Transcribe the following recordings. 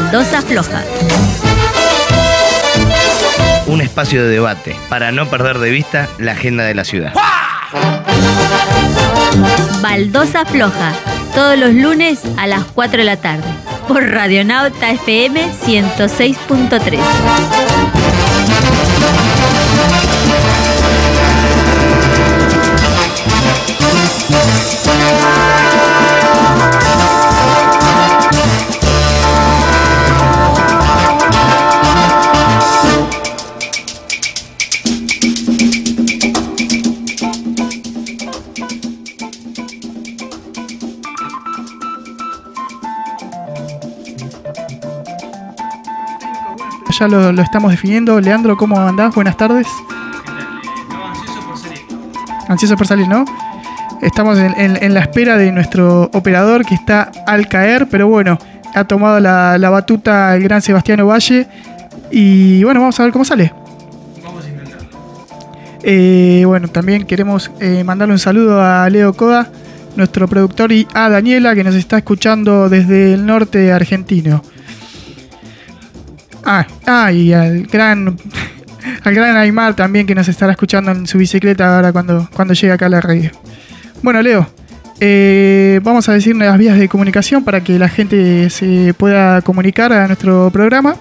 Baldosa Floja. Un espacio de debate para no perder de vista la agenda de la ciudad. Baldosa Floja, todos los lunes a las 4 de la tarde, por Radionauta FM 106.3. Ya lo estamos definiendo. Leandro, ¿cómo andás? Buenas tardes. Estaba ansioso por salir. Ansioso por salir, ¿no? Estamos en la espera de nuestro operador que está al caer, pero bueno, ha tomado la batuta el gran Sebastián Ovalle. Y bueno, vamos a ver cómo sale. Vamos a intentarlo. Bueno, también queremos mandarle un saludo a Leo Coda, nuestro productor, y a Daniela, que nos está escuchando desde el norte argentino. Y al gran Aymar también, que nos estará escuchando en su bicicleta ahora cuando llegue acá a la radio. Bueno, Leo, vamos a decir las vías de comunicación para que la gente se pueda comunicar a nuestro programa.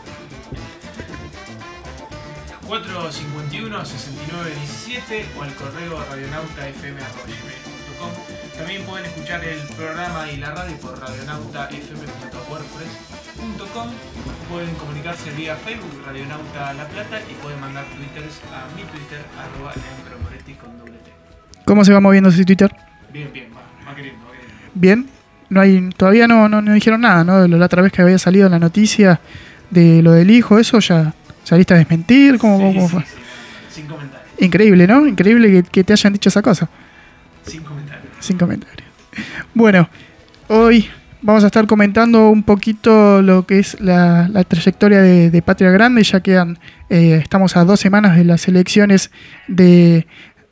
451-6917 o al correo radionautafm@gmail.com. También pueden escuchar el programa y la radio por radionautafm.wordpress.com. Pueden comunicarse vía Facebook, Radionauta La Plata, y pueden mandar twitters a mi Twitter, @leandromoretti con doble T. ¿Cómo se va moviendo ese Twitter? Bien, va queriendo. Bien. Todavía no dijeron nada, ¿no? La otra vez que había salido la noticia de lo del hijo, eso ya saliste a desmentir. ¿Cómo fue? Sí. Sin comentarios. Increíble, ¿no? Increíble que te hayan dicho esa cosa. Sin comentarios. Bueno, hoy vamos a estar comentando un poquito lo que es la trayectoria de Patria Grande. Ya quedan, estamos a 2 semanas de las elecciones de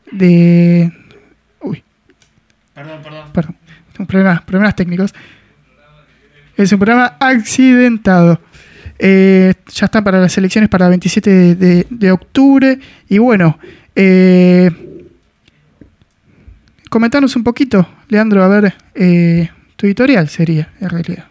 uy. Perdón. Problemas técnicos. Es un programa accidentado. Ya están para las elecciones para el 27 de octubre. Y bueno, comentanos un poquito, Leandro, a ver, tu editorial sería, en realidad.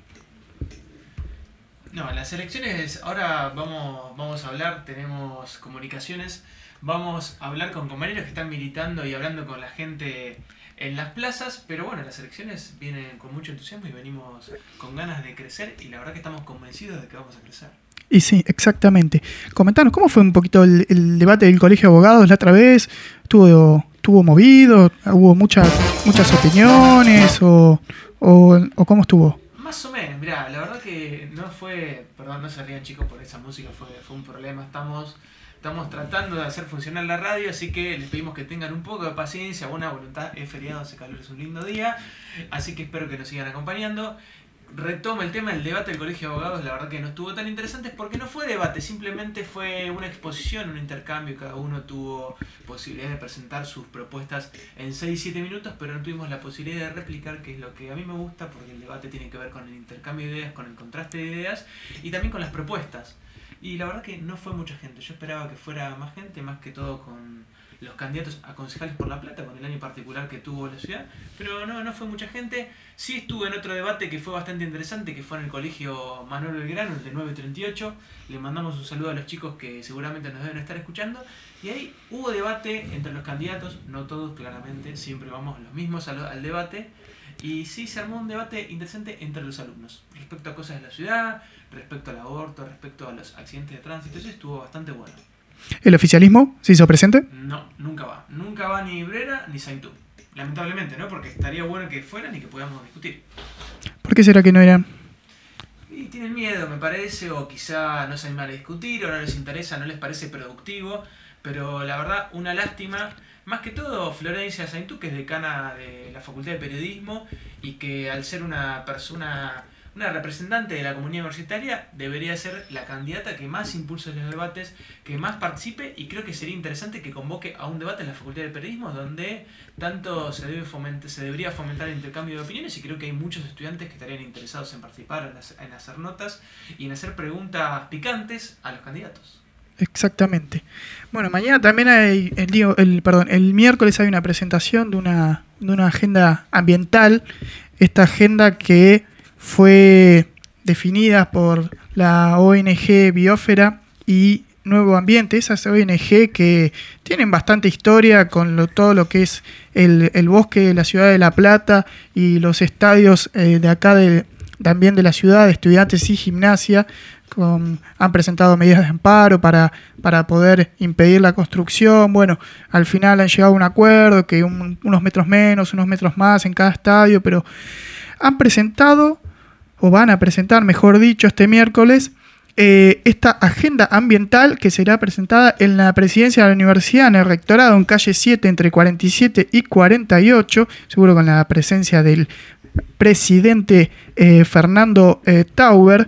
No, las elecciones, ahora vamos a hablar, tenemos comunicaciones, vamos a hablar con compañeros que están militando y hablando con la gente en las plazas, pero bueno, las elecciones vienen con mucho entusiasmo y venimos con ganas de crecer, y la verdad que estamos convencidos de que vamos a crecer. Y sí, exactamente. Comentanos, ¿cómo fue un poquito el debate del Colegio de Abogados la otra vez? ¿Estuvo movido? ¿Hubo muchas opiniones? ¿O cómo estuvo? Más o menos, mirá, la verdad que no fue, perdón, no se rían chicos por esa música, fue un problema. Estamos tratando de hacer funcionar la radio, así que les pedimos que tengan un poco de paciencia, buena voluntad. Es feriado, hace calor, es un lindo día, así que espero que nos sigan acompañando. Retomo el tema del debate del Colegio de Abogados. La verdad que no estuvo tan interesante porque no fue debate, simplemente fue una exposición, un intercambio. Cada uno tuvo posibilidad de presentar sus propuestas en 6-7 minutos, pero no tuvimos la posibilidad de replicar, que es lo que a mí me gusta, porque el debate tiene que ver con el intercambio de ideas, con el contraste de ideas y también con las propuestas. Y la verdad que no fue mucha gente. Yo esperaba que fuera más gente, más que todo con los candidatos a concejales por La Plata, con el año particular que tuvo la ciudad, pero no fue mucha gente. Sí estuve en otro debate que fue bastante interesante, que fue en el Colegio Manuel Belgrano, el de 938. Le mandamos un saludo a los chicos que seguramente nos deben estar escuchando. Y ahí hubo debate entre los candidatos, no todos claramente, siempre vamos los mismos al debate. Y sí se armó un debate interesante entre los alumnos, respecto a cosas de la ciudad, respecto al aborto, respecto a los accidentes de tránsito. Eso estuvo bastante bueno. ¿El oficialismo se hizo presente? No, nunca va ni Brera ni Saintú. Lamentablemente, ¿no? Porque estaría bueno que fueran y que podamos discutir. ¿Por qué será que no eran? Y tienen miedo, me parece, o quizá no se animan a discutir, o no les interesa, no les parece productivo. Pero la verdad, una lástima. Más que todo, Florencia Saintú, que es decana de la Facultad de Periodismo y que al ser una persona una representante de la comunidad universitaria debería ser la candidata que más impulse los debates, que más participe, y creo que sería interesante que convoque a un debate en la Facultad de Periodismo donde tanto se debería fomentar el intercambio de opiniones, y creo que hay muchos estudiantes que estarían interesados en participar, en hacer notas y en hacer preguntas picantes a los candidatos. Exactamente. Bueno, mañana también hay, el miércoles hay una presentación de una agenda ambiental, esta agenda que fue definida por la ONG Biosfera y Nuevo Ambiente, esas ONG que tienen bastante historia con todo lo que es el bosque de la ciudad de La Plata y los estadios de acá también de la ciudad, de Estudiantes y Gimnasia. Han presentado medidas de amparo para poder impedir la construcción. Bueno, al final han llegado a un acuerdo que unos metros menos, unos metros más en cada estadio, pero han presentado, o van a presentar, mejor dicho, este miércoles, esta agenda ambiental que será presentada en la presidencia de la universidad, en el rectorado, en calle 7, entre 47 y 48, seguro con la presencia del presidente Fernando Tauber,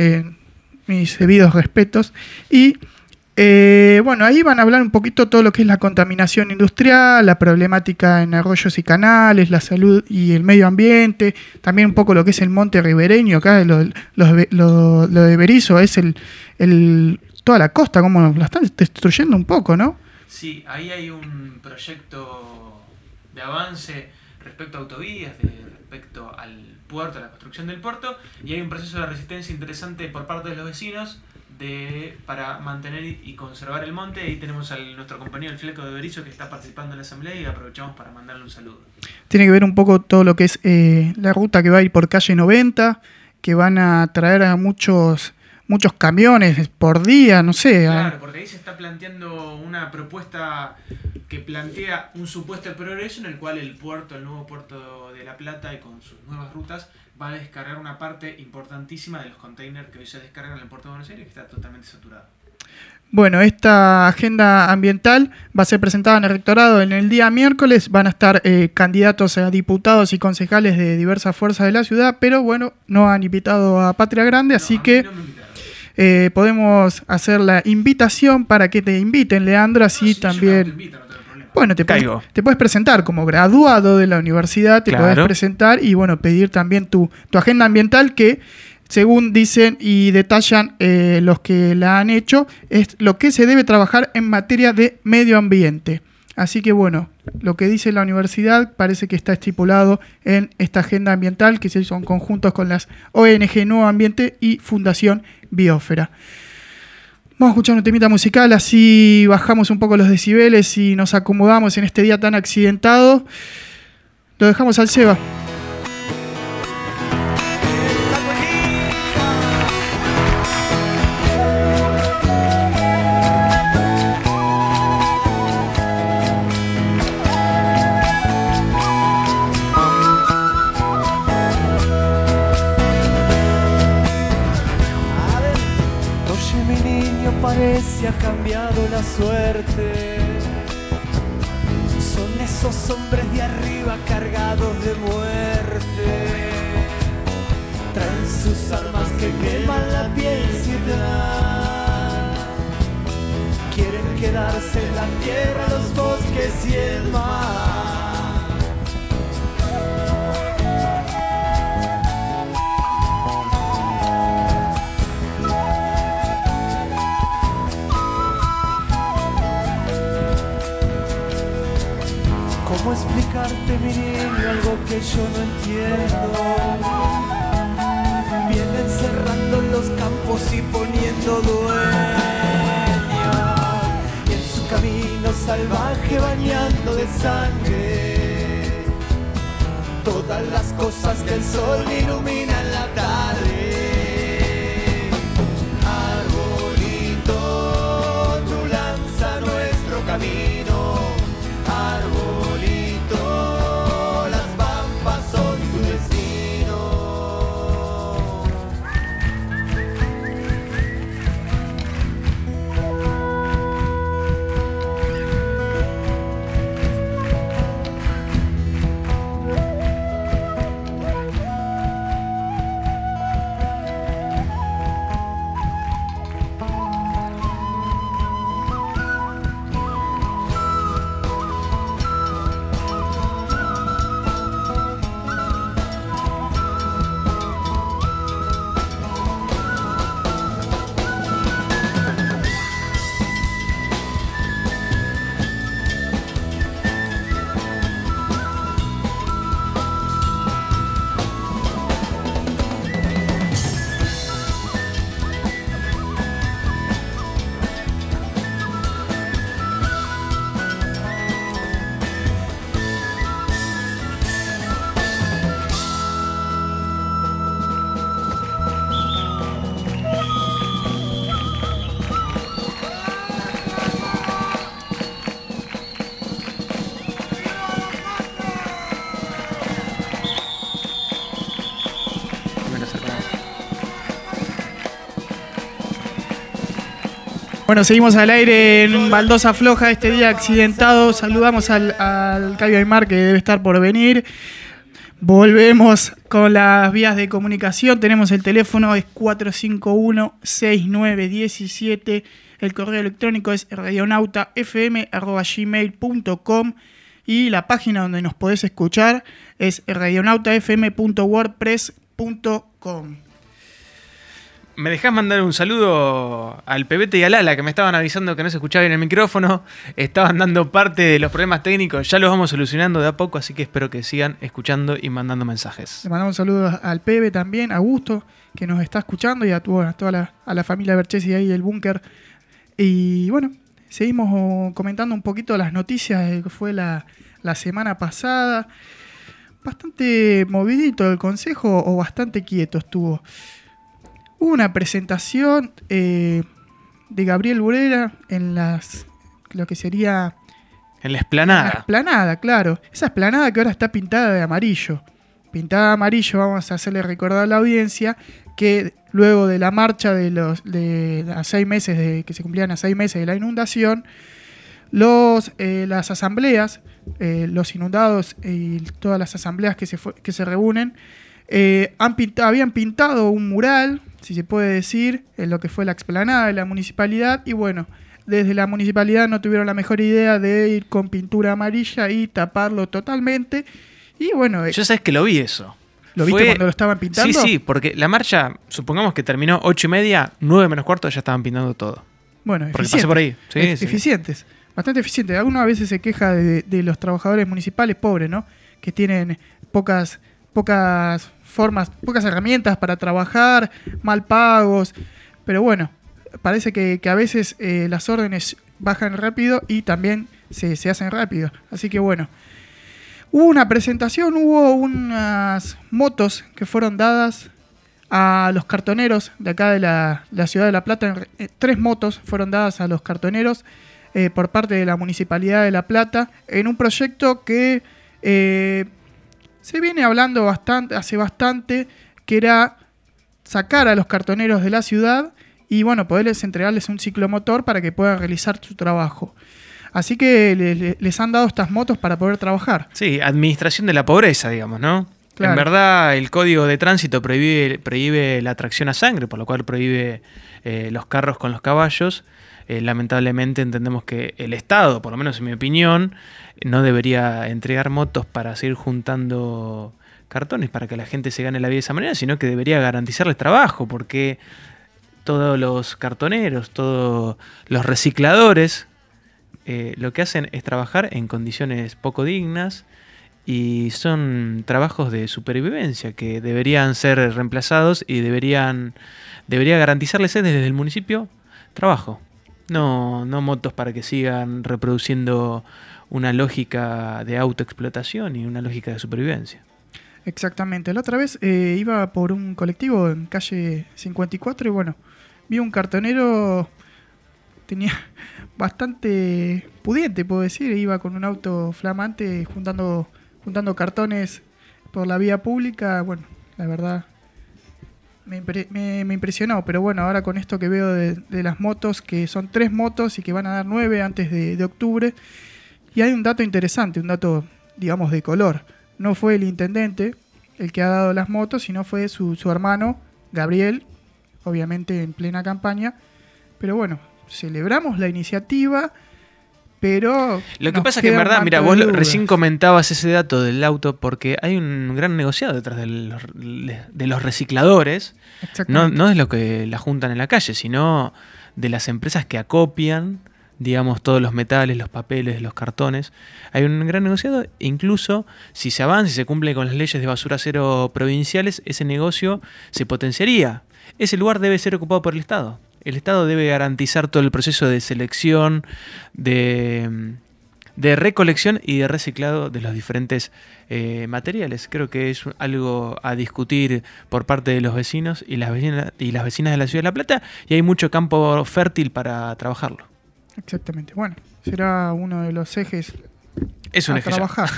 mis debidos respetos. Y bueno, ahí van a hablar un poquito todo lo que es la contaminación industrial, la problemática en arroyos y canales, la salud y el medio ambiente, también un poco lo que es el monte ribereño, acá lo de Berizo es toda la costa, como la están destruyendo un poco, ¿no? Sí, ahí hay un proyecto de avance respecto a autovías, respecto al puerto, a la construcción del puerto, y hay un proceso de resistencia interesante por parte de los vecinos para mantener y conservar el monte. Ahí tenemos a nuestro compañero el Fleco de Berizo que está participando en la asamblea y aprovechamos para mandarle un saludo. Tiene que ver un poco todo lo que es la ruta que va a ir por calle 90, que van a traer a muchos camiones por día, no sé. Claro, porque ahí se está planteando una propuesta que plantea un supuesto progreso en el cual el nuevo puerto de La Plata, y con sus nuevas rutas, va a descargar una parte importantísima de los containers que hoy se descargan en el puerto de Buenos Aires, que está totalmente saturado. Bueno, esta agenda ambiental va a ser presentada en el rectorado en el día miércoles. Van a estar candidatos a diputados y concejales de diversas fuerzas de la ciudad, pero bueno, no han invitado a Patria Grande, así que podemos hacer la invitación para que te inviten, Leandro, así si también... Bueno, te puedes presentar como graduado de la universidad, te puedes presentar y bueno, pedir también tu agenda ambiental que, según dicen y detallan los que la han hecho, es lo que se debe trabajar en materia de medio ambiente. Así que bueno, lo que dice la universidad parece que está estipulado en esta agenda ambiental, que son conjuntos con las ONG Nuevo Ambiente y Fundación Biosfera. Vamos a escuchar un temita musical, así bajamos un poco los decibeles y nos acomodamos en este día tan accidentado. Lo dejamos al Seba. Se ha cambiado la suerte. Son esos hombres de arriba cargados de muerte. Traen sus armas que queman la piel sin dar. Quieren quedarse en la tierra, los bosques y el mar. ¿Cómo explicarte, mi niño, algo que yo no entiendo? Vienen cerrando los campos y poniendo dueño, y en su camino salvaje bañando de sangre todas las cosas que el sol ilumina en la tarde. Arbolito, tu lanza nuestro camino. Bueno, seguimos al aire en Baldosa Floja, este día accidentado. Saludamos al Cayo Aymar, que debe estar por venir. Volvemos con las vías de comunicación. Tenemos el teléfono, es 451-6917. El correo electrónico es radionautafm@gmail.com. Y la página donde nos podés escuchar es radionautafm.wordpress.com. ¿Me dejás mandar un saludo al Pebete y a Lala, que me estaban avisando que no se escuchaba bien el micrófono? Estaban dando parte de los problemas técnicos. Ya los vamos solucionando de a poco, así que espero que sigan escuchando y mandando mensajes. Le mandamos un saludo al Pebe también, a Augusto, que nos está escuchando, y a toda la familia Berchesi ahí del búnker. Y bueno, seguimos comentando un poquito las noticias de que fue la semana pasada. Bastante movidito el consejo, o bastante quieto estuvo. Hubo una presentación de Gabriel Burera en lo que sería... En la explanada. La explanada, claro. Esa explanada que ahora está pintada de amarillo. Pintada de amarillo, vamos a hacerle recordar a la audiencia que luego de la marcha de las 6 meses, que se cumplían a 6 meses de la inundación, las asambleas, los inundados y todas las asambleas que se reúnen, habían pintado un mural, si se puede decir, en lo que fue la explanada de la municipalidad, y bueno, desde la municipalidad no tuvieron la mejor idea de ir con pintura amarilla y taparlo totalmente, y bueno... Yo sabes que lo vi eso. ¿Lo viste cuando lo estaban pintando? Sí, porque la marcha, supongamos que terminó 8:30, 9 menos cuarto ya estaban pintando todo. Bueno, porque pasé por ahí. Sí, eficientes, bastante eficientes. Algunos a veces se queja de los trabajadores municipales pobres, ¿no? Que tienen pocas formas, pocas herramientas para trabajar, mal pagos, pero bueno, parece que a veces las órdenes bajan rápido y también se hacen rápido, así que bueno. Hubo una presentación, hubo unas motos que fueron dadas a los cartoneros de acá de la ciudad de La Plata. 3 motos fueron dadas a los cartoneros por parte de la Municipalidad de La Plata en un proyecto que se viene hablando hace bastante, que era sacar a los cartoneros de la ciudad y bueno, poderles entregarles un ciclomotor para que puedan realizar su trabajo. Así que les han dado estas motos para poder trabajar. Sí, administración de la pobreza, digamos, ¿no? Claro. En verdad, el Código de Tránsito prohíbe la tracción a sangre, por lo cual prohíbe los carros con los caballos. Lamentablemente entendemos que el Estado, por lo menos en mi opinión, no debería entregar motos para seguir juntando cartones para que la gente se gane la vida de esa manera, sino que debería garantizarles trabajo, porque todos los cartoneros, todos los recicladores, lo que hacen es trabajar en condiciones poco dignas y son trabajos de supervivencia que deberían ser reemplazados y debería garantizarles desde el municipio trabajo. No motos para que sigan reproduciendo una lógica de autoexplotación y una lógica de supervivencia. Exactamente. La otra vez iba por un colectivo en calle 54 y bueno, vi un cartonero, tenía bastante pudiente, puedo decir, iba con un auto flamante juntando cartones por la vía pública. Bueno, la verdad me impresionó, pero bueno, ahora con esto que veo de las motos, que son 3 motos y que van a dar 9 antes de octubre, y hay un dato interesante, un dato, digamos, de color. No fue el intendente el que ha dado las motos, sino fue su hermano, Gabriel, obviamente en plena campaña, pero bueno, celebramos la iniciativa, pero... Lo que pasa es que en verdad, mira, vos recién comentabas ese dato del auto porque hay un gran negociado detrás de los recicladores, no es lo que la juntan en la calle, sino de las empresas que acopian, digamos, todos los metales, los papeles, los cartones. Hay un gran negociado, incluso si se avanza y se cumple con las leyes de basura cero provinciales, ese negocio se potenciaría. Ese lugar debe ser ocupado por el Estado. El Estado debe garantizar todo el proceso de selección, de recolección y de reciclado de los diferentes materiales. Creo que es algo a discutir por parte de los vecinos y las vecinas de la Ciudad de La Plata, y hay mucho campo fértil para trabajarlo. Exactamente. Bueno, será uno de los ejes es un eje trabajar.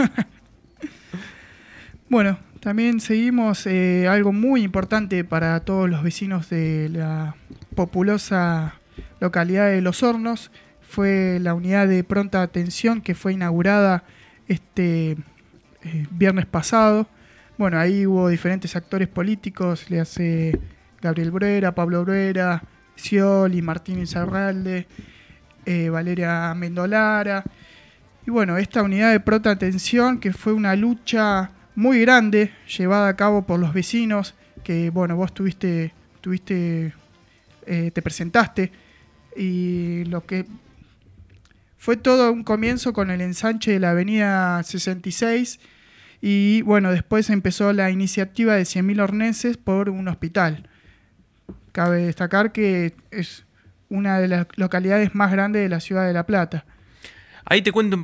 Bueno, también seguimos algo muy importante para todos los vecinos de la populosa localidad de Los Hornos. Fue la unidad de pronta atención que fue inaugurada este viernes pasado. Bueno, ahí hubo diferentes actores políticos, le hace Gabriel Bruera, Pablo Bruera, Scioli, Martín Insaurralde, Valeria Mendolara. Y bueno, esta unidad de pronta atención, que fue una lucha muy grande llevada a cabo por los vecinos, que bueno, vos te presentaste, y lo que fue todo un comienzo con el ensanche de la avenida 66, y bueno, después empezó la iniciativa de 100.000 horneses por un hospital. Cabe destacar que es una de las localidades más grandes de la ciudad de La Plata. Ahí te contamos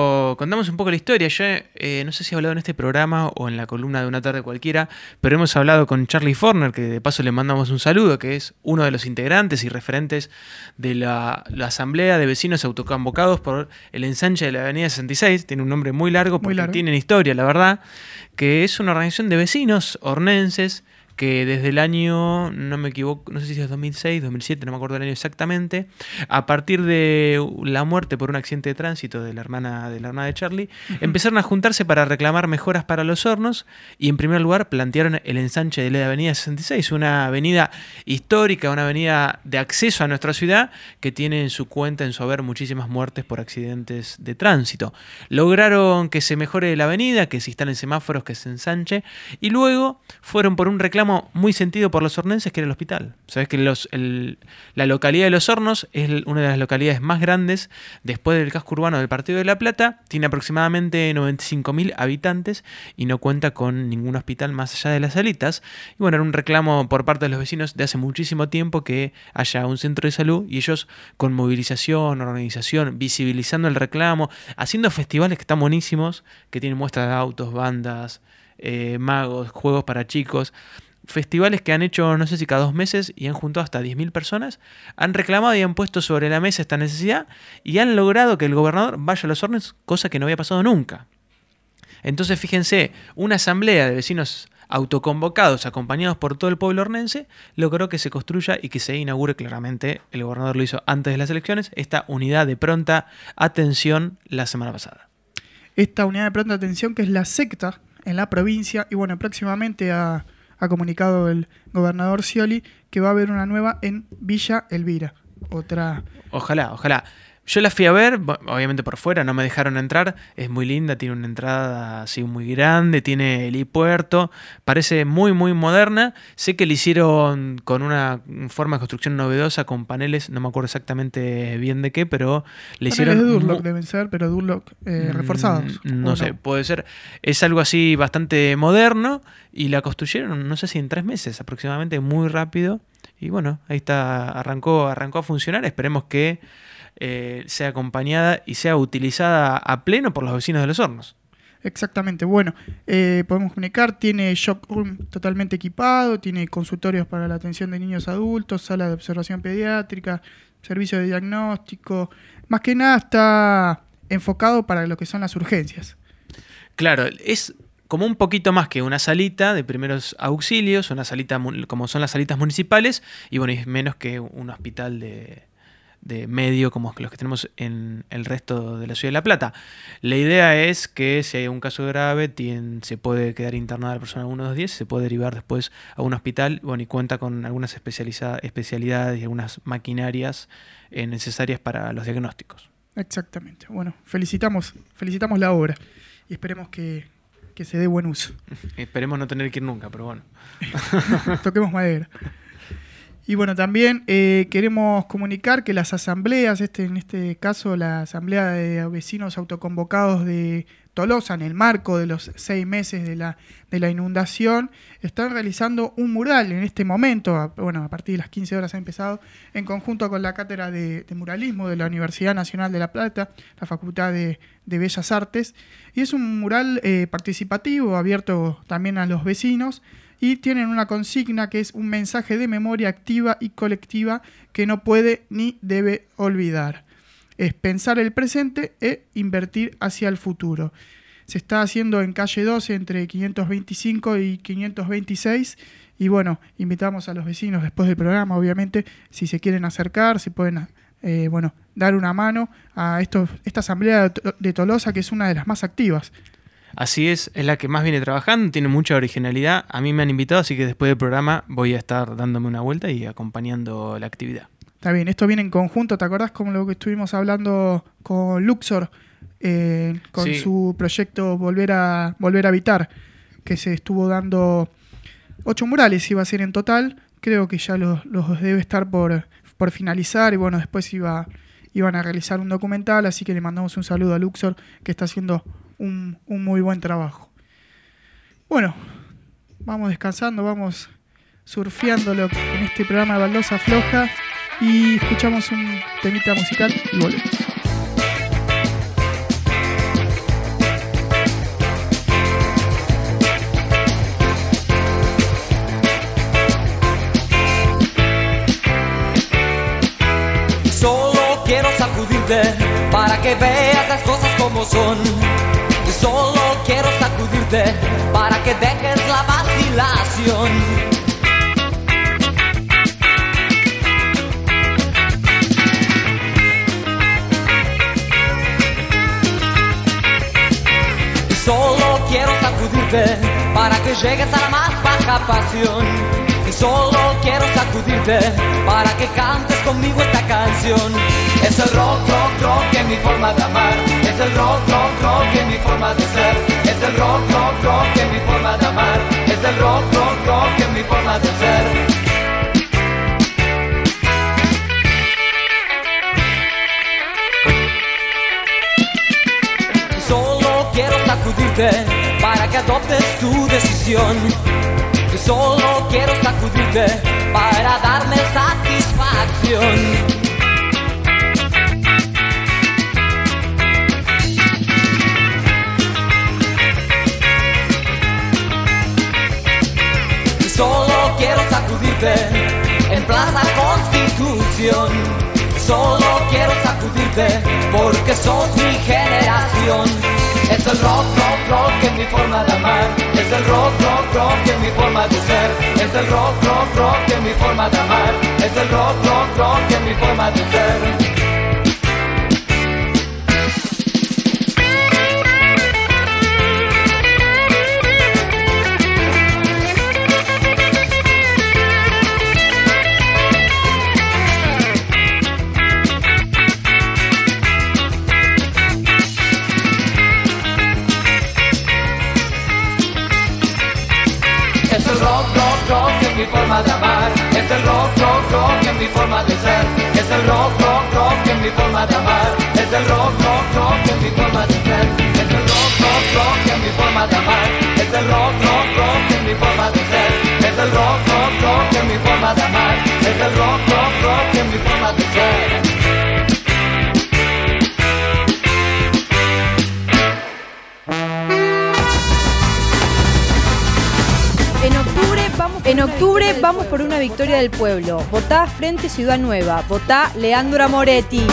un poco la historia. Yo no sé si he hablado en este programa o en la columna de Una Tarde Cualquiera, pero hemos hablado con Charlie Forner, que de paso le mandamos un saludo, que es uno de los integrantes y referentes de la Asamblea de Vecinos Autoconvocados por el ensanche de la Avenida 66. Tiene un nombre muy largo porque tienen historia, la verdad, que es una organización de vecinos hornenses que desde el año, no me equivoco, no sé si es 2006, 2007, no me acuerdo el año exactamente, a partir de la muerte por un accidente de tránsito de la hermana de Charlie, empezaron a juntarse para reclamar mejoras para Los Hornos y en primer lugar plantearon el ensanche de la avenida 66, una avenida histórica, una avenida de acceso a nuestra ciudad que tiene en su cuenta, en su haber, muchísimas muertes por accidentes de tránsito. Lograron que se mejore la avenida, que se instalen semáforos, que se ensanche, y luego fueron por un reclamo muy sentido por los hornenses, que era el hospital. Sabés que la localidad de Los Hornos es una de las localidades más grandes después del casco urbano del Partido de La Plata, tiene aproximadamente 95.000 habitantes y no cuenta con ningún hospital más allá de las salitas. Y bueno, era un reclamo por parte de los vecinos de hace muchísimo tiempo que haya un centro de salud, y ellos con movilización, organización, visibilizando el reclamo, haciendo festivales que están buenísimos, que tienen muestras de autos, bandas, magos, juegos para chicos, festivales que han hecho no sé si cada 2 meses y han juntado hasta 10.000 personas, han reclamado y han puesto sobre la mesa esta necesidad y han logrado que el gobernador vaya a Los Hornos, cosa que no había pasado nunca. Entonces fíjense, una asamblea de vecinos autoconvocados, acompañados por todo el pueblo hornense, logró que se construya y que se inaugure claramente, el gobernador lo hizo antes de las elecciones, esta unidad de pronta atención la semana pasada. Esta unidad de pronta atención que es la sexta en la provincia, y bueno, próximamente ha comunicado el gobernador Scioli que va a haber una nueva en Villa Elvira. Ojalá. Yo la fui a ver, obviamente por fuera, no me dejaron entrar, es muy linda, tiene una entrada así muy grande, tiene helipuerto, parece muy muy moderna. Sé que le hicieron con una forma de construcción novedosa, con paneles, no me acuerdo exactamente bien de qué, pero le hicieron... Paneles de Durlock deben ser, pero Durlock reforzados. No sé, puede ser. Es algo así bastante moderno y la construyeron, no sé si en 3 meses aproximadamente, muy rápido. Y bueno, ahí está, arrancó a funcionar, esperemos que sea acompañada y sea utilizada a pleno por los vecinos de Los Hornos. Exactamente, bueno, podemos comunicar, tiene shock room totalmente equipado, tiene consultorios para la atención de niños adultos, sala de observación pediátrica, servicio de diagnóstico, más que nada está enfocado para lo que son las urgencias. Claro, es como un poquito más que una salita de primeros auxilios, una salita como son las salitas municipales, y bueno, es menos que un hospital de medio como los que tenemos en el resto de la ciudad de La Plata. La idea es que si hay un caso grave, se puede quedar internada la persona 1-2 se puede derivar después a un hospital, bueno, y cuenta con algunas especialidades y algunas maquinarias necesarias para los diagnósticos. Exactamente. Bueno, felicitamos la obra y esperemos que se dé buen uso. Esperemos no tener que ir nunca, pero bueno. Toquemos madera. Y bueno, también queremos comunicar que las asambleas, en este caso la asamblea de vecinos autoconvocados de Tolosa, en el marco de los 6 meses de la inundación, están realizando un mural en este momento, a partir de las 15 horas ha empezado, en conjunto con la Cátedra de Muralismo de la Universidad Nacional de La Plata, la Facultad de Bellas Artes, y es un mural participativo, abierto también a los vecinos, y tienen una consigna que es un mensaje de memoria activa y colectiva que no puede ni debe olvidar. Es pensar el presente e invertir hacia el futuro. Se está haciendo en calle 12 entre 525 y 526 Y bueno, invitamos a los vecinos después del programa, obviamente, si se quieren acercar, si pueden dar una mano a esta asamblea de Tolosa, que es una de las más activas. Así es la que más viene trabajando, tiene mucha originalidad. A mí me han invitado, así que después del programa voy a estar dándome una vuelta y acompañando la actividad. Está bien, esto viene en conjunto, ¿te acordás como lo que estuvimos hablando con Luxor, con Sí. su proyecto Volver a Habitar, que se estuvo dando 8 murales, iba a ser en total, creo que ya los debe estar por finalizar y bueno, después iban a realizar un documental, así que le mandamos un saludo a Luxor, que está haciendo un muy buen trabajo. Bueno, vamos descansando, vamos surfeándolo en este programa de Baldosa Floja y escuchamos un temita musical y volvemos. Solo quiero sacudirte para que veas las cosas como son. Solo quiero sacudirte para que dejes la vacilación. Solo quiero sacudirte para que llegues a la más baja pasión. Y solo quiero sacudirte para que cantes conmigo esta canción. Es el rock, rock, rock en mi forma de amar. Es el rock, rock, rock en mi forma de ser. Es el rock, rock, rock en mi forma de amar. Es el rock, rock, rock en mi forma de ser. Sacudirte para que adoptes tu decisión. Yo solo quiero sacudirte para darme satisfacción. Solo quiero sacudirte en Plaza Constitución. Solo quiero sacudirte porque sos mi generación. Es el rock, rock, rock en mi forma de amar. Es el rock, rock, rock en mi forma de ser. Es el rock, rock, rock en mi forma de amar. Es el rock, rock, rock en mi forma de ser. Mi forma de amar, es el rock, rock, rock en mi forma de ser. Es el rock, rock, rock en mi forma de amar. Es el rock, rock, rock en mi forma de ser. Es el rock, rock, rock en mi forma de amar. Es el rock, rock, rock en mi forma de ser. Es el rock, rock, rock en mi forma de amar. Es el rock, rock, rock en mi forma de ser. En octubre vamos por una victoria del pueblo. Votá Frente Ciudad Nueva. Votá Leandro Moretti.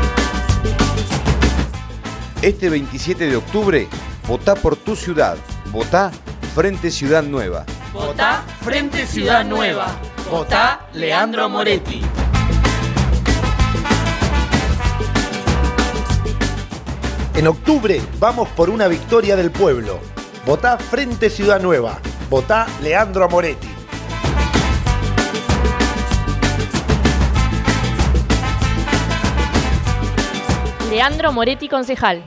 Este 27 de octubre, votá por tu ciudad. Votá Frente Ciudad Nueva. Votá Frente Ciudad Nueva. Votá Leandro Moretti. En octubre vamos por una victoria del pueblo. Votá Frente Ciudad Nueva. Votá Leandro Moretti. Leandro Moretti, concejal.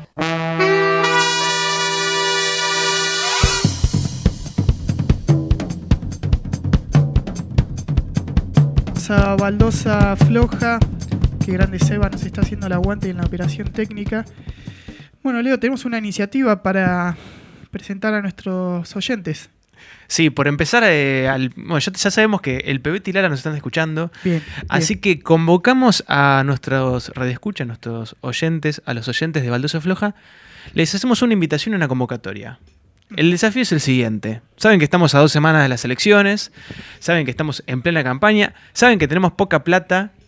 Esa baldosa floja, que grande Seba nos está haciendo el aguante en la operación técnica. Bueno, Leo, tenemos una iniciativa para presentar a nuestros oyentes. Sí, por empezar, ya sabemos que el Pebete y Lara nos están escuchando. Bien, así que convocamos a nuestros radioescuchas, a nuestros oyentes, a los oyentes de Baldosa Floja. Les hacemos una invitación y una convocatoria. El desafío es el siguiente. Saben que estamos a 2 semanas de las elecciones, saben que estamos en plena campaña, saben que tenemos poca plata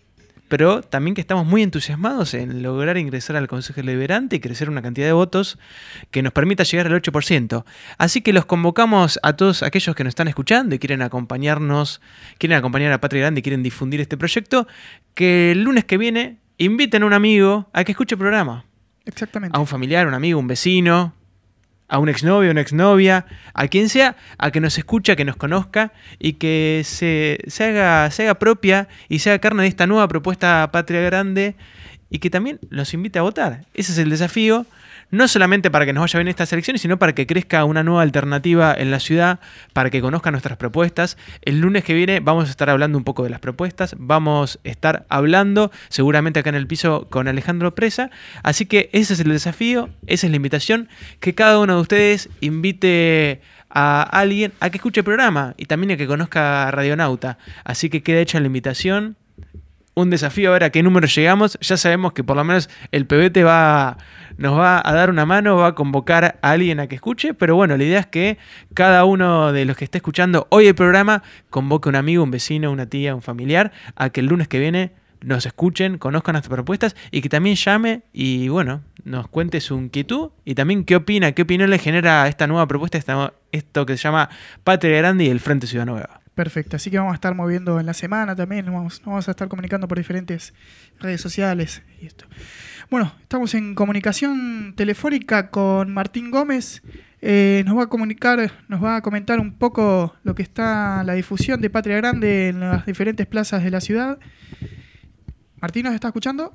pero también que estamos muy entusiasmados en lograr ingresar al Consejo Deliberante y crecer una cantidad de votos que nos permita llegar al 8%. Así que los convocamos a todos aquellos que nos están escuchando y quieren acompañarnos, quieren acompañar a Patria Grande y quieren difundir este proyecto, que el lunes que viene inviten a un amigo a que escuche el programa. Exactamente. A un familiar, un amigo, un vecino, a un exnovio, una exnovia, a quien sea, a que nos escuche, a que nos conozca y que se haga propia y se haga carne de esta nueva propuesta Patria Grande y que también los invite a votar. Ese es el desafío, no solamente para que nos vaya bien estas elecciones, sino para que crezca una nueva alternativa en la ciudad, para que conozcan nuestras propuestas. El lunes que viene vamos a estar hablando un poco de las propuestas, vamos a estar hablando seguramente acá en el piso con Alejandro Presa, así que ese es el desafío, esa es la invitación, que cada uno de ustedes invite a alguien a que escuche el programa y también a que conozca Radionauta, así que queda hecha la invitación. Un desafío a ver a qué número llegamos. Ya sabemos que por lo menos el PBT nos va a dar una mano, va a convocar a alguien a que escuche, pero bueno, la idea es que cada uno de los que esté escuchando hoy el programa convoque a un amigo, un vecino, una tía, un familiar, a que el lunes que viene nos escuchen, conozcan nuestras propuestas y que también llame y bueno, nos cuente su inquietud y también qué opinión le genera esta nueva propuesta, esto que se llama Patria Grande y el Frente Ciudad Nueva. Perfecto, así que vamos a estar moviendo en la semana también, nos vamos a estar comunicando por diferentes redes sociales y esto. Bueno, estamos en comunicación telefónica con Martín Gómez, nos va a comentar un poco lo que está la difusión de Patria Grande en las diferentes plazas de la ciudad. Martín, ¿nos está escuchando?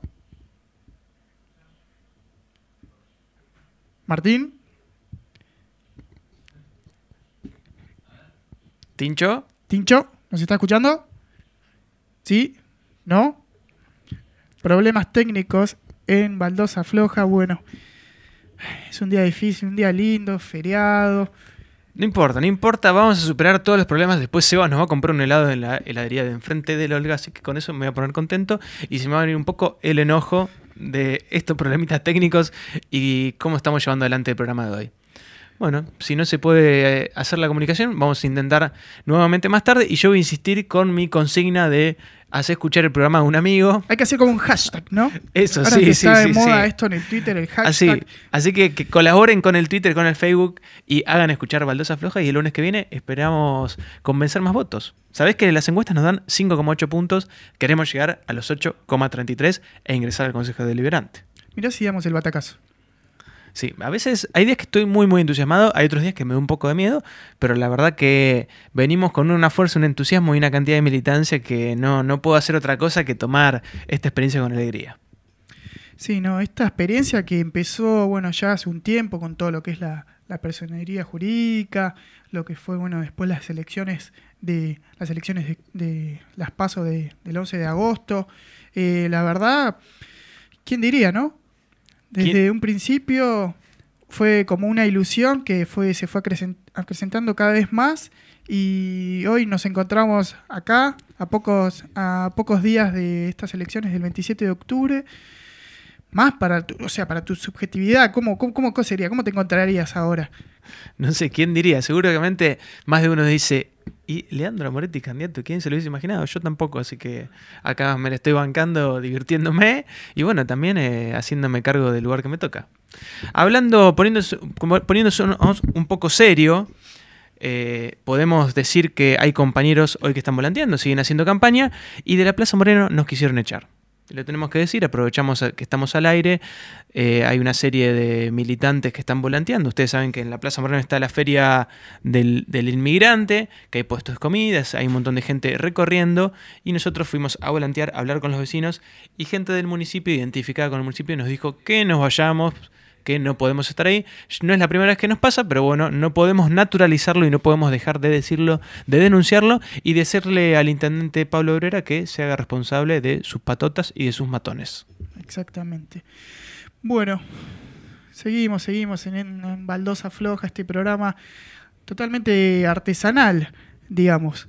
Martín. ¿Tincho? ¿Tincho? ¿Nos está escuchando? ¿Sí? ¿No? Problemas técnicos en Baldosa Floja. Bueno, es un día difícil, un día lindo, feriado. No importa, vamos a superar todos los problemas. Después Seba nos va a comprar un helado en la heladería de enfrente del Olga, así que con eso me voy a poner contento y se me va a venir un poco el enojo de estos problemitas técnicos y cómo estamos llevando adelante el programa de hoy. Bueno, si no se puede hacer la comunicación, vamos a intentar nuevamente más tarde y yo voy a insistir con mi consigna de hacer escuchar el programa a un amigo. Hay que hacer como un hashtag, ¿no? Eso, ahora sí, que sí, está sí. de moda sí. esto en el Twitter, el hashtag. Así que colaboren con el Twitter, con el Facebook y hagan escuchar Baldosa Floja y el lunes que viene esperamos convencer más votos. Sabés que las encuestas nos dan 5,8 puntos, queremos llegar a los 8,33 e ingresar al Consejo Deliberante. Mirá si damos el batacazo. Sí, a veces hay días que estoy muy muy entusiasmado, hay otros días que me da un poco de miedo, pero la verdad que venimos con una fuerza, un entusiasmo y una cantidad de militancia que no puedo hacer otra cosa que tomar esta experiencia con alegría. Sí, no, esta experiencia que empezó, bueno, ya hace un tiempo con todo lo que es la personería jurídica, lo que fue, bueno, después las elecciones de las PASO del 11 de agosto. La verdad, ¿quién diría, no? Desde un principio fue como una ilusión que se fue acrecentando cada vez más y hoy nos encontramos acá a pocos días de estas elecciones del 27 de octubre. Más para tu subjetividad, ¿cómo sería? ¿Cómo te encontrarías ahora? No sé, ¿quién diría? Seguramente más de uno dice, ¿y Leandro Moretti candidato? ¿Quién se lo hubiese imaginado? Yo tampoco, así que acá me la estoy bancando, divirtiéndome y bueno, también haciéndome cargo del lugar que me toca. Poniéndose un poco serio, podemos decir que hay compañeros hoy que están volanteando, siguen haciendo campaña y de la Plaza Moreno nos quisieron echar. Lo tenemos que decir, aprovechamos que estamos al aire, hay una serie de militantes que están volanteando. Ustedes saben que en la Plaza Moreno está la feria del inmigrante, que hay puestos de comidas, hay un montón de gente recorriendo y nosotros fuimos a volantear, a hablar con los vecinos y gente del municipio identificada con el municipio nos dijo que nos vayamos, que no podemos estar ahí. No es la primera vez que nos pasa, pero bueno, no podemos naturalizarlo y no podemos dejar de decirlo, de denunciarlo y decirle al intendente Pablo Obrera que se haga responsable de sus patotas y de sus matones. Exactamente. Bueno, seguimos en Baldosa Floja, este programa totalmente artesanal, digamos.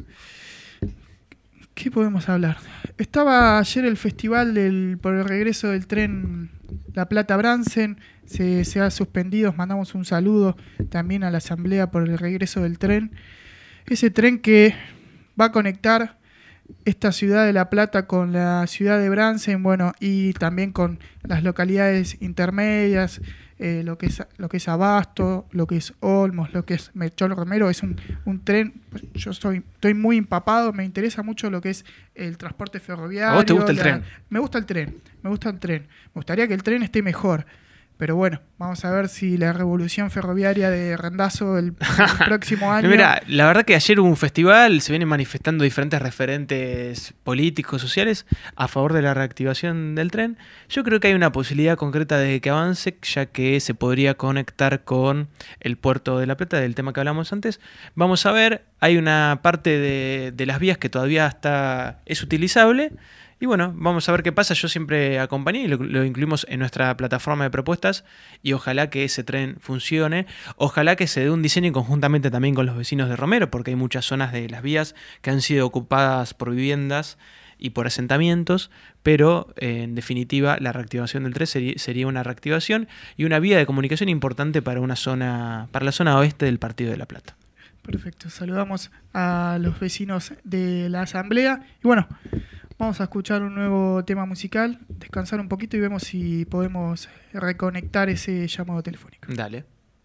¿Qué podemos hablar? Estaba ayer el festival por el regreso del tren La Plata-Bransen, se ha suspendido, mandamos un saludo también a la asamblea por el regreso del tren. Ese tren que va a conectar esta ciudad de La Plata con la ciudad de Bransen, bueno, y también con las localidades intermedias, lo que es Abasto, lo que es Olmos, lo que es Melchor Romero, es un tren. Yo estoy muy empapado, me interesa mucho lo que es el transporte ferroviario. ¿A vos te gusta el tren? Me gusta el tren. Me gustaría que el tren esté mejor. Pero bueno, vamos a ver si la revolución ferroviaria de Randazzo el próximo año... Mira, la verdad que ayer hubo un festival, se vienen manifestando diferentes referentes políticos, sociales, a favor de la reactivación del tren. Yo creo que hay una posibilidad concreta de que avance, ya que se podría conectar con el puerto de La Plata, del tema que hablamos antes. Vamos a ver, hay una parte de las vías que todavía es utilizable. Y bueno, vamos a ver qué pasa. Yo siempre acompañé y lo incluimos en nuestra plataforma de propuestas y ojalá que ese tren funcione. Ojalá que se dé un diseño conjuntamente también con los vecinos de Romero, porque hay muchas zonas de las vías que han sido ocupadas por viviendas y por asentamientos, pero en definitiva la reactivación del tren sería una reactivación y una vía de comunicación importante para la zona oeste del Partido de La Plata. Perfecto, saludamos a los vecinos de la asamblea y bueno, vamos a escuchar un nuevo tema musical, descansar un poquito y vemos si podemos reconectar ese llamado telefónico. Dale.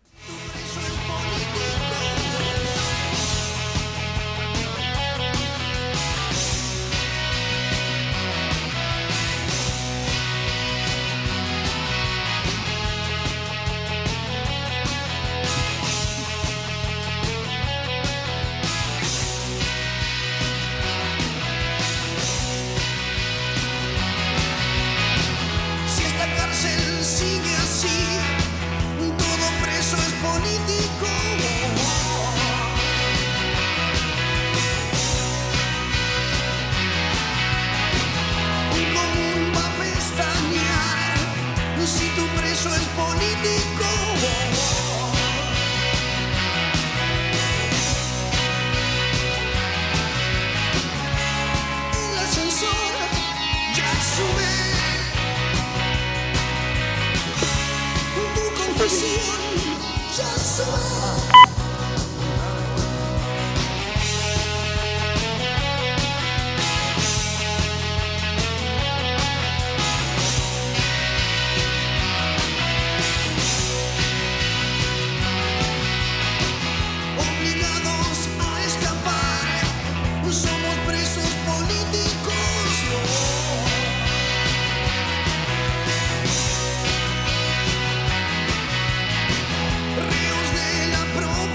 Sigue así, todo preso es político. Común va a pestañear si tu preso es político. El ascensor ya sube. Ya sube. Obligados a escapar, somos presos políticos. Reos de la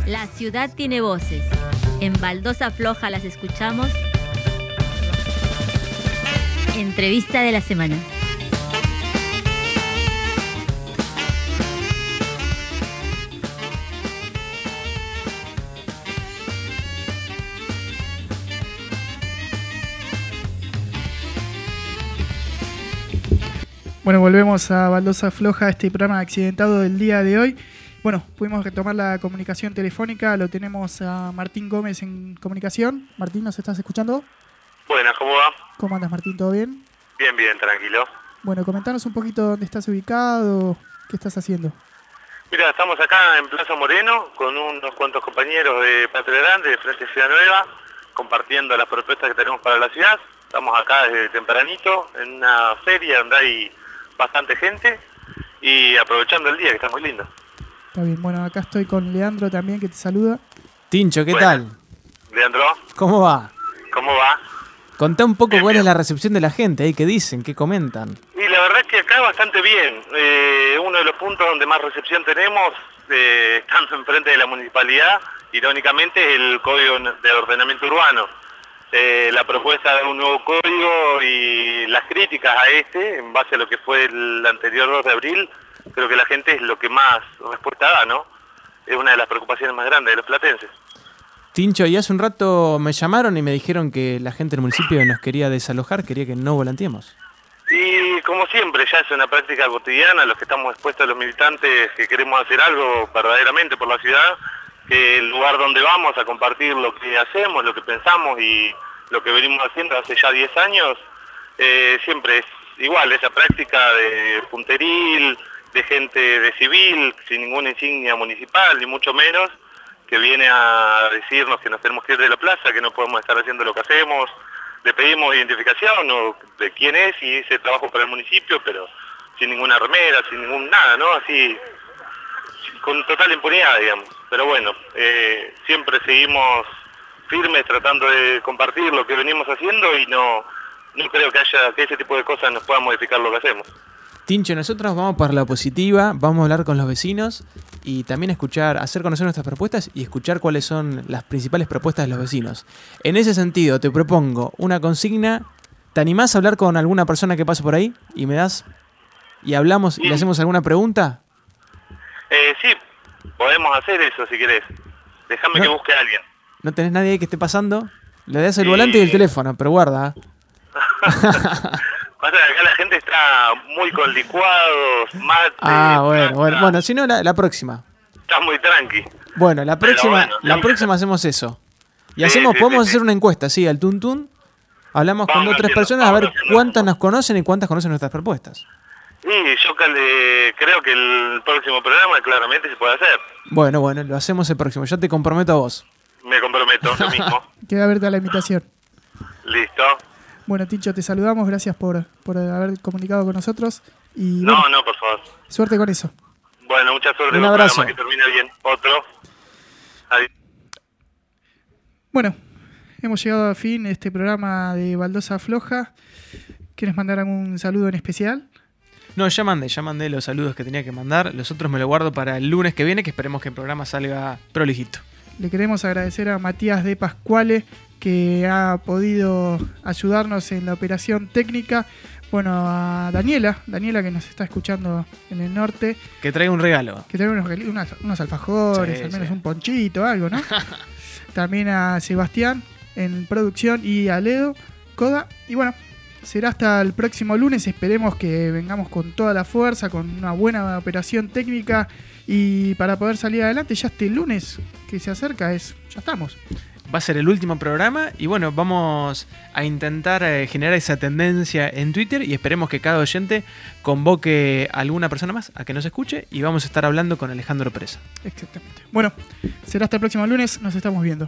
La ciudad tiene voces. En Baldosa Floja las escuchamos. Entrevista de la semana. Bueno, volvemos a Baldosa Floja, este programa accidentado del día de hoy. Bueno, pudimos retomar la comunicación telefónica, lo tenemos a Martín Gómez en comunicación. Martín, ¿nos estás escuchando? Buenas, ¿cómo va? ¿Cómo andas, Martín? ¿Todo bien? Bien, bien, tranquilo. Bueno, comentanos un poquito dónde estás ubicado, qué estás haciendo. Mira, estamos acá en Plaza Moreno con unos cuantos compañeros de Patria Grande, de Frente Ciudad Nueva, compartiendo las propuestas que tenemos para la ciudad. Estamos acá desde tempranito en una feria donde hay bastante gente y aprovechando el día que está muy lindo. Está bien, bueno, acá estoy con Leandro también que te saluda. Tincho, ¿qué tal? Leandro, ¿Cómo va? ¿cómo va? Contá un poco Bien, cuál bien. es la recepción de la gente, ¿qué dicen? ¿Qué comentan? Y la verdad es que acá bastante bien. Uno de los puntos donde más recepción tenemos, estando enfrente de la municipalidad, irónicamente, es el Código de Ordenamiento Urbano. La propuesta de un nuevo código y las críticas a este, en base a lo que fue el anterior 2 de abril, creo que la gente es lo que más respuesta da, ¿no? Es una de las preocupaciones más grandes de los platenses. Tincho, y hace un rato me llamaron y me dijeron que la gente del municipio nos quería desalojar, quería que no volanteemos. Y como siempre, ya es una práctica cotidiana, los que estamos expuestos a los militantes que queremos hacer algo verdaderamente por la ciudad, que el lugar donde vamos a compartir lo que hacemos, lo que pensamos y lo que venimos haciendo hace ya 10 años, siempre es igual, esa práctica de punteril, de gente de civil, sin ninguna insignia municipal, ni mucho menos, que viene a decirnos que nos tenemos que ir de la plaza, que no podemos estar haciendo lo que hacemos. Le pedimos identificación o de quién es y ese trabajo para el municipio, pero sin ninguna remera, sin ningún nada, ¿no? Así, con total impunidad, digamos. Pero bueno, siempre seguimos firmes tratando de compartir lo que venimos haciendo y no creo que ese tipo de cosas nos puedan modificar lo que hacemos. Tincho, nosotros vamos para la positiva, vamos a hablar con los vecinos y también hacer conocer nuestras propuestas y escuchar cuáles son las principales propuestas de los vecinos. En ese sentido, te propongo una consigna. ¿Te animás a hablar con alguna persona que pase por ahí y me das y hablamos y le hacemos alguna pregunta? Sí, podemos hacer eso si querés. Déjame que busque a alguien. ¿No tenés nadie ahí que esté pasando? Le das el volante y el teléfono, pero guarda. Pasa que acá la gente está muy con licuados, mate. Bueno, si no, la próxima. Está muy tranqui. Bueno, la próxima hacemos eso. Y podemos hacer una encuesta, sí, al tuntún. Hablamos con 2 o 3 personas a ver cuántas nos conocen y cuántas conocen nuestras propuestas. Y yo creo que el próximo programa claramente se puede hacer. Bueno, lo hacemos el próximo. Yo te comprometo a vos. Me comprometo, lo mismo. Queda abierta la invitación. Listo. Bueno, Tincho, te saludamos, gracias por haber comunicado con nosotros. Y, no, bueno, por favor. Suerte con eso. Bueno, mucha suerte. Un abrazo. Que termine bien. Otro. Adiós. Bueno, hemos llegado a fin de este programa de Baldosa Floja. ¿Quieres mandar algún saludo en especial? No, ya mandé los saludos que tenía que mandar. Los otros me los guardo para el lunes que viene, que esperemos que el programa salga prolijito. Le queremos agradecer a Matías de Pascuale, que ha podido ayudarnos en la operación técnica. Bueno, a Daniela que nos está escuchando en el norte. Que traiga un regalo. Que traiga unos alfajores, al menos un ponchito, algo, ¿no? También a Sebastián en producción y a Ledo, Coda. Y bueno, será hasta el próximo lunes. Esperemos que vengamos con toda la fuerza, con una buena operación técnica. Y para poder salir adelante, ya este lunes que se acerca, ya estamos. Va a ser el último programa y bueno, vamos a intentar generar esa tendencia en Twitter y esperemos que cada oyente convoque a alguna persona más a que nos escuche y vamos a estar hablando con Alejandro Presa. Exactamente. Bueno, será hasta el próximo lunes, nos estamos viendo.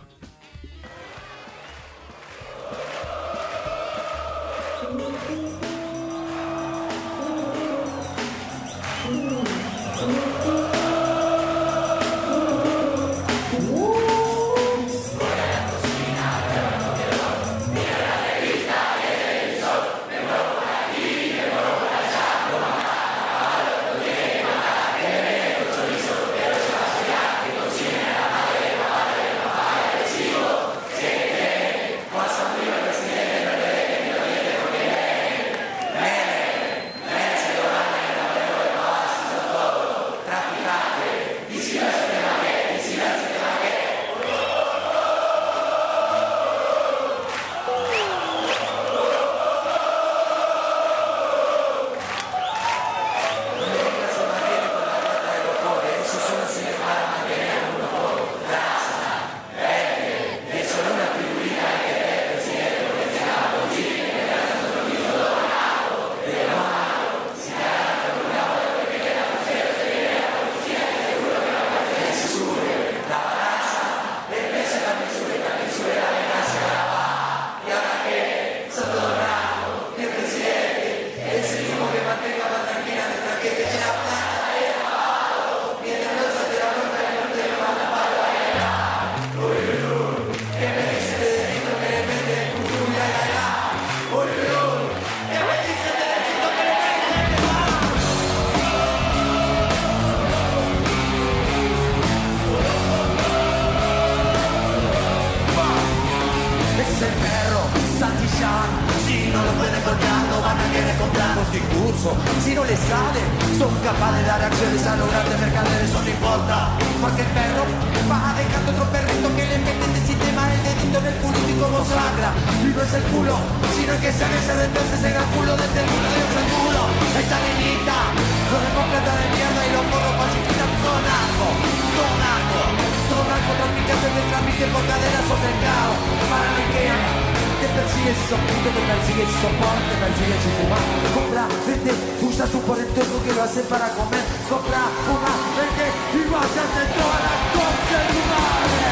oso. Si no les sale, son capaces de dar acciones a los grandes mercaderes, eso no importa. Porque el perro va dejando otro perrito que le mete este sistema el dedito en el culito y como sangra. Y no es el culo, sino que se hace entonces el gran culo de este mundo de ese culo. Esta nenita, los demócratas de mierda y los morros pacifistas con arco, traficantes de trámite por cadenas o mercado. Para lo que te persigue ese sopito, te persigue ese sopor, te persigue ese fumar. Compra, vende, usa su por entorno que lo hace para comer. Compra, fuma, vende y vaya a hacer toda la concha de tu madre.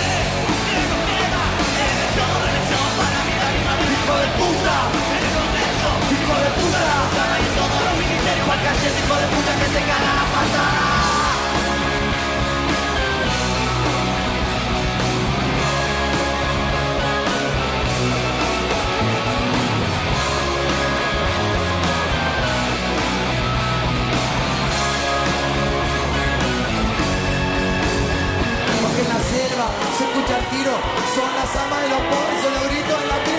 Hijo de puta, hijo de puta, y todos los ministerios al calle, hijo de puta que te gana la patada. Porque en la selva se escucha el tiro, son las armas de los pobres, son los gritos de la